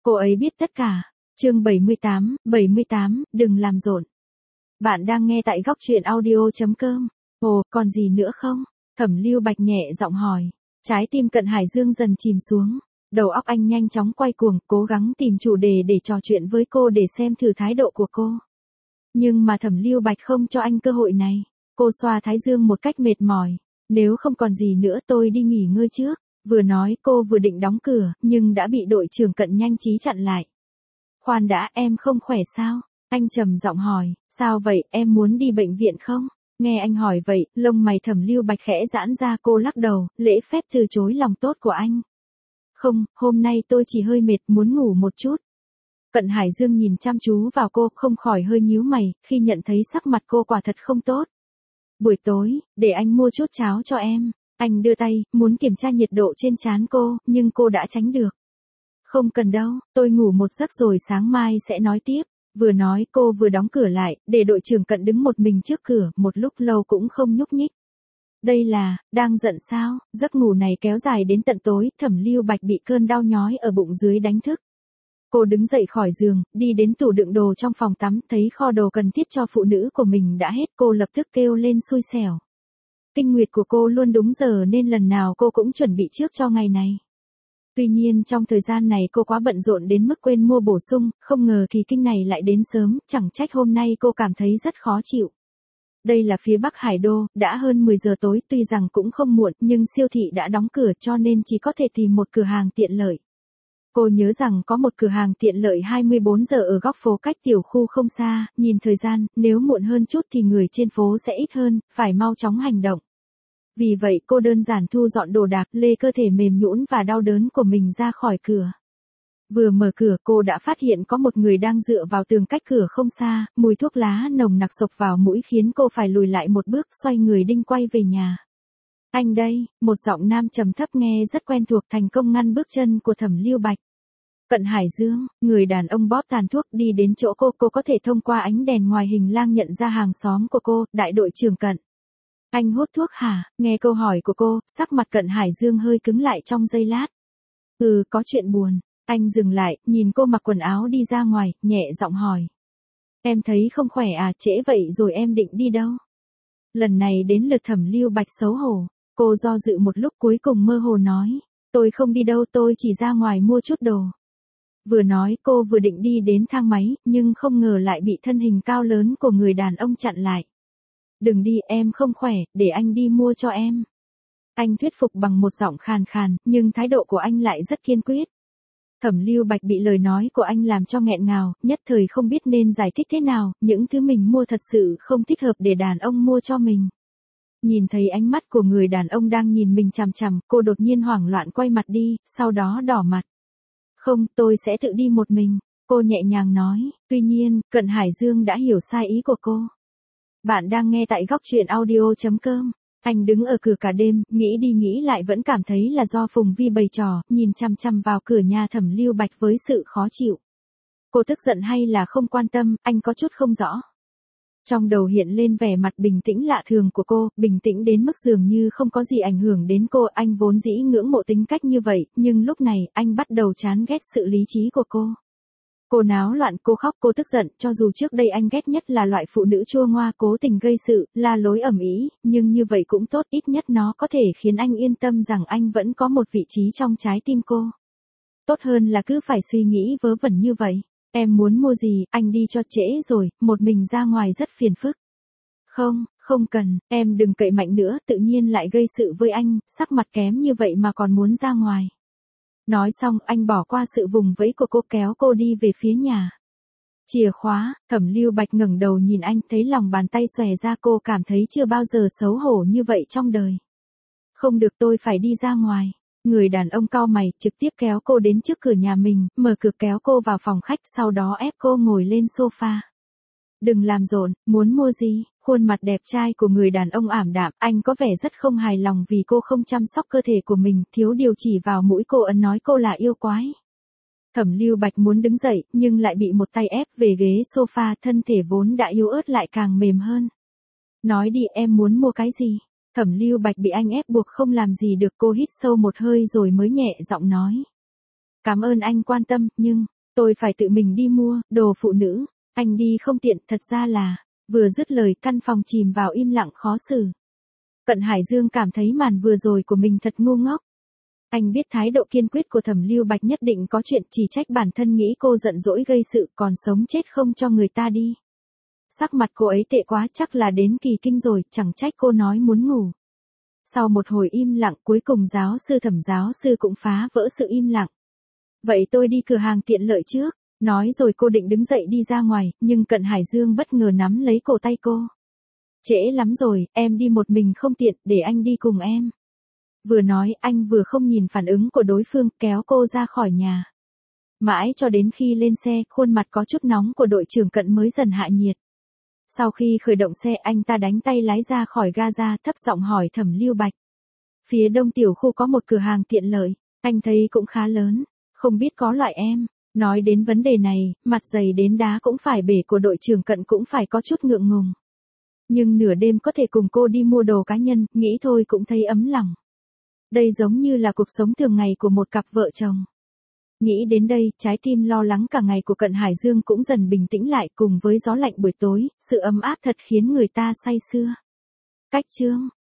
Cô ấy biết tất cả. Chương 78, đừng làm rộn. Bạn đang nghe tại góc truyện audio.com. Ồ, còn gì nữa không? Thẩm Lưu Bạch nhẹ giọng hỏi. Trái tim Cận Hải Dương dần chìm xuống. Đầu óc anh nhanh chóng quay cuồng, cố gắng tìm chủ đề để trò chuyện với cô để xem thử thái độ của cô. Nhưng mà Thẩm Lưu Bạch không cho anh cơ hội này. Cô xoa thái dương một cách mệt mỏi. Nếu không còn gì nữa tôi đi nghỉ ngơi trước. Vừa nói cô vừa định đóng cửa, nhưng đã bị đội trưởng Cận nhanh trí chặn lại. Khoan đã, em không khỏe sao? Anh trầm giọng hỏi, sao vậy, em muốn đi bệnh viện không? Nghe anh hỏi vậy, lông mày Thẩm Lưu Bạch khẽ giãn ra, cô lắc đầu, lễ phép từ chối lòng tốt của anh. Không, hôm nay tôi chỉ hơi mệt, muốn ngủ một chút. Cận Hải Dương nhìn chăm chú vào cô, không khỏi hơi nhíu mày, khi nhận thấy sắc mặt cô quả thật không tốt. Buổi tối, để anh mua chút cháo cho em. Anh đưa tay, muốn kiểm tra nhiệt độ trên trán cô, nhưng cô đã tránh được. Không cần đâu, tôi ngủ một giấc rồi sáng mai sẽ nói tiếp. Vừa nói cô vừa đóng cửa lại, để đội trưởng Cận đứng một mình trước cửa, một lúc lâu cũng không nhúc nhích. Đây là, đang giận sao? Giấc ngủ này kéo dài đến tận tối, Thẩm Lưu Bạch bị cơn đau nhói ở bụng dưới đánh thức. Cô đứng dậy khỏi giường, đi đến tủ đựng đồ trong phòng tắm, thấy kho đồ cần thiết cho phụ nữ của mình đã hết, cô lập tức kêu lên xui xẻo. Kinh nguyệt của cô luôn đúng giờ nên lần nào cô cũng chuẩn bị trước cho ngày này. Tuy nhiên trong thời gian này cô quá bận rộn đến mức quên mua bổ sung, không ngờ kỳ kinh này lại đến sớm, chẳng trách hôm nay cô cảm thấy rất khó chịu. Đây là phía Bắc Hải Đô, đã hơn 10 giờ tối, tuy rằng cũng không muộn, nhưng siêu thị đã đóng cửa cho nên chỉ có thể tìm một cửa hàng tiện lợi. Cô nhớ rằng có một cửa hàng tiện lợi 24 giờ ở góc phố cách tiểu khu không xa, nhìn thời gian, nếu muộn hơn chút thì người trên phố sẽ ít hơn, phải mau chóng hành động. Vì vậy cô đơn giản thu dọn đồ đạc, lê cơ thể mềm nhũn và đau đớn của mình ra khỏi cửa. Vừa mở cửa cô đã phát hiện có một người đang dựa vào tường cách cửa không xa, mùi thuốc lá nồng nặc xộc vào mũi khiến cô phải lùi lại một bước, xoay người định quay về nhà. Anh đây, một giọng nam trầm thấp nghe rất quen thuộc, thành công ngăn bước chân của Thẩm Lưu Bạch. Cận Hải Dương, người đàn ông bóp tàn thuốc đi đến chỗ cô có thể thông qua ánh đèn ngoài hành lang nhận ra hàng xóm của cô, đại đội trưởng Cận. Anh hút thuốc hả? Nghe câu hỏi của cô, sắc mặt Cận Hải Dương hơi cứng lại trong giây lát. Có chuyện buồn. Anh dừng lại, nhìn cô mặc quần áo đi ra ngoài, nhẹ giọng hỏi. Em thấy không khỏe à, trễ vậy rồi em định đi đâu? Lần này đến lượt Thẩm Lưu Bạch xấu hổ. Cô do dự một lúc cuối cùng mơ hồ nói. Tôi không đi đâu, tôi chỉ ra ngoài mua chút đồ. Vừa nói cô vừa định đi đến thang máy, nhưng không ngờ lại bị thân hình cao lớn của người đàn ông chặn lại. Đừng đi, em không khỏe, để anh đi mua cho em. Anh thuyết phục bằng một giọng khàn khàn, nhưng thái độ của anh lại rất kiên quyết. Thẩm Lưu Bạch bị lời nói của anh làm cho nghẹn ngào, nhất thời không biết nên giải thích thế nào, những thứ mình mua thật sự không thích hợp để đàn ông mua cho mình. Nhìn thấy ánh mắt của người đàn ông đang nhìn mình chằm chằm, cô đột nhiên hoảng loạn quay mặt đi, sau đó đỏ mặt. Không, tôi sẽ tự đi một mình, cô nhẹ nhàng nói, tuy nhiên, Cận Hải Dương đã hiểu sai ý của cô. Bạn đang nghe tại góc truyện audio.com. Anh đứng ở cửa cả đêm, nghĩ đi nghĩ lại vẫn cảm thấy là do Phùng Vi bày trò, nhìn chằm chằm vào cửa nhà Thẩm Lưu Bạch với sự khó chịu. Cô tức giận hay là không quan tâm, anh có chút không rõ. Trong đầu hiện lên vẻ mặt bình tĩnh lạ thường của cô, bình tĩnh đến mức dường như không có gì ảnh hưởng đến cô, anh vốn dĩ ngưỡng mộ tính cách như vậy, nhưng lúc này, anh bắt đầu chán ghét sự lý trí của cô. Cô náo loạn, cô khóc, cô tức giận, cho dù trước đây anh ghét nhất là loại phụ nữ chua ngoa cố tình gây sự, la lối ầm ĩ, nhưng như vậy cũng tốt, ít nhất nó có thể khiến anh yên tâm rằng anh vẫn có một vị trí trong trái tim cô. Tốt hơn là cứ phải suy nghĩ vớ vẩn như vậy. Em muốn mua gì, anh đi cho trễ rồi, một mình ra ngoài rất phiền phức. Không, không cần, em đừng cậy mạnh nữa, tự nhiên lại gây sự với anh, sắc mặt kém như vậy mà còn muốn ra ngoài. Nói xong, anh bỏ qua sự vùng vẫy của cô kéo cô đi về phía nhà. Chìa khóa, Thẩm Lưu Bạch ngẩng đầu nhìn anh, thấy lòng bàn tay xòe ra, cô cảm thấy chưa bao giờ xấu hổ như vậy trong đời. Không được, tôi phải đi ra ngoài. Người đàn ông cau mày, trực tiếp kéo cô đến trước cửa nhà mình, mở cửa kéo cô vào phòng khách, sau đó ép cô ngồi lên sofa. Đừng làm rộn, muốn mua gì? Khuôn mặt đẹp trai của người đàn ông ảm đạm, anh có vẻ rất không hài lòng vì cô không chăm sóc cơ thể của mình, thiếu điều chỉ vào mũi cô ấn nói cô là yêu quái. Thẩm Lưu Bạch muốn đứng dậy, nhưng lại bị một tay ép về ghế sofa, thân thể vốn đã yếu ớt lại càng mềm hơn. Nói đi, em muốn mua cái gì? Thẩm Lưu Bạch bị anh ép buộc không làm gì được, cô hít sâu một hơi rồi mới nhẹ giọng nói. Cảm ơn anh quan tâm, nhưng, Tôi phải tự mình đi mua, đồ phụ nữ, anh đi không tiện, thật ra là, vừa dứt lời căn phòng chìm vào im lặng khó xử. Cận Hải Dương cảm thấy màn vừa rồi của mình thật ngu ngốc. Anh biết thái độ kiên quyết của Thẩm Lưu Bạch nhất định có chuyện, chỉ trách bản thân nghĩ cô giận dỗi gây sự, còn sống chết không cho người ta đi. Sắc mặt cô ấy tệ quá, chắc là đến kỳ kinh rồi, chẳng trách cô nói muốn ngủ. Sau một hồi im lặng, cuối cùng Thẩm giáo sư cũng phá vỡ sự im lặng. Vậy tôi đi cửa hàng tiện lợi trước, nói rồi cô định đứng dậy đi ra ngoài, nhưng Cận Hải Dương bất ngờ nắm lấy cổ tay cô. Trễ lắm rồi, em đi một mình không tiện, để anh đi cùng em. Vừa nói anh vừa không nhìn phản ứng của đối phương, kéo cô ra khỏi nhà. Mãi cho đến khi lên xe, khuôn mặt có chút nóng của đội trưởng Cận mới dần hạ nhiệt. Sau khi khởi động xe, anh ta đánh tay lái ra khỏi ga, thấp giọng hỏi Thẩm Lưu Bạch. Phía đông tiểu khu có một cửa hàng tiện lợi, anh thấy cũng khá lớn, không biết có loại em. Nói đến vấn đề này, mặt dày đến đá cũng phải bể của đội trưởng Cận cũng phải có chút ngượng ngùng. Nhưng nửa đêm có thể cùng cô đi mua đồ cá nhân, nghĩ thôi cũng thấy ấm lòng. Đây giống như là cuộc sống thường ngày của một cặp vợ chồng. Nghĩ đến đây, trái tim lo lắng cả ngày của Cận Hải Dương cũng dần bình tĩnh lại, cùng với gió lạnh buổi tối, sự ấm áp thật khiến người ta say sưa. Cách chương